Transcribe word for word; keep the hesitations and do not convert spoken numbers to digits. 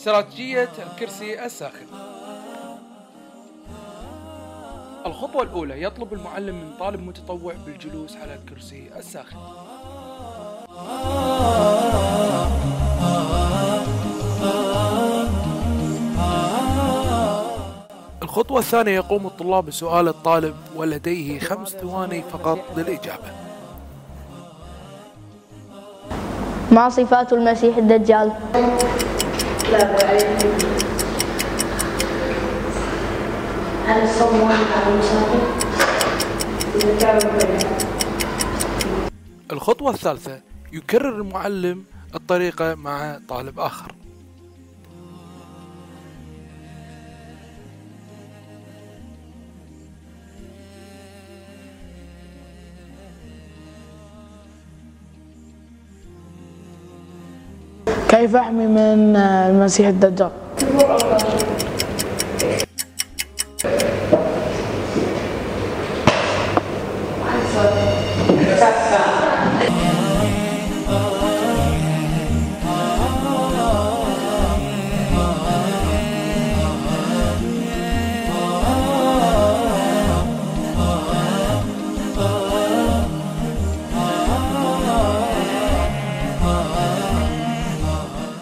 استراتيجية الكرسي الساخن. الخطوة الأولى، يطلب المعلم من طالب متطوع بالجلوس على الكرسي الساخن. الخطوة الثانية، يقوم الطلاب بسؤال الطالب ولديه خمس ثواني فقط للإجابة. ما صفات المسيح الدجال؟ الخطوة الثالثة، يكرر المعلم الطريقة مع طالب آخر. كيف أحمي من المسيح الدجال؟